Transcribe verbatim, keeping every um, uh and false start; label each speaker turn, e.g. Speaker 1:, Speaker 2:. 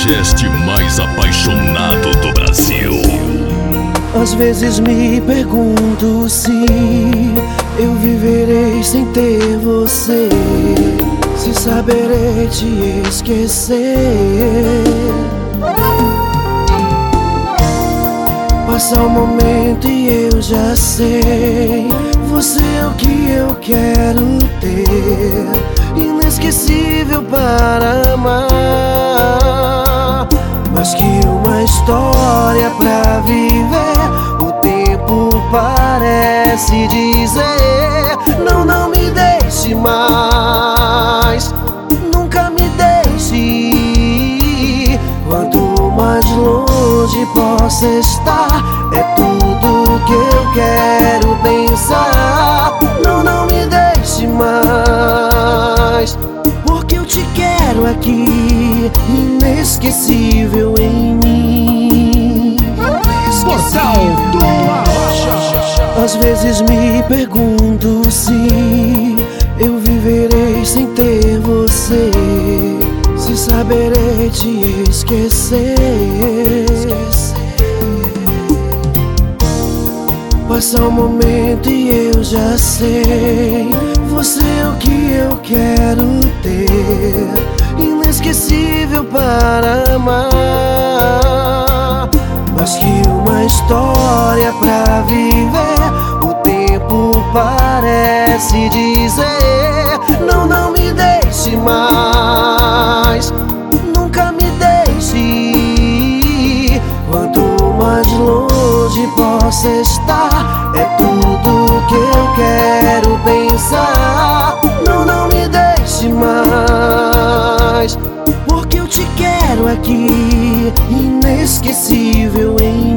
Speaker 1: podcast mais apaixonado do Brasil.
Speaker 2: Às vezes me pergunto se eu viverei sem ter você, se saberei te esquecer. Passa o momento e eu já sei, você é o que eu quero ter, inesquecível para amar. Mais que uma história pra viver, o tempo parece dizer: não, não me deixe mais, nunca me deixe ir. Quanto mais longe possa estar, é tudo que eu quero pensar. Não, não me deixe mais, porque eu te quero aqui, inesquecível em mim.
Speaker 3: Portal do Arrocha.
Speaker 2: Às vezes me pergunto se eu viverei sem ter você, se saberei te esquecer. Passa um momento e eu já sei, você é o que eu quero ter, inesquecível para amar. Mais que uma história pra viver, o tempo parece dizer: não, não me deixe mais, nunca me deixe ir. Quanto mais longe possa estar, é tudo que eu quero pensar. Não, não me deixe mais, porque eu te quero aqui, inesquecível em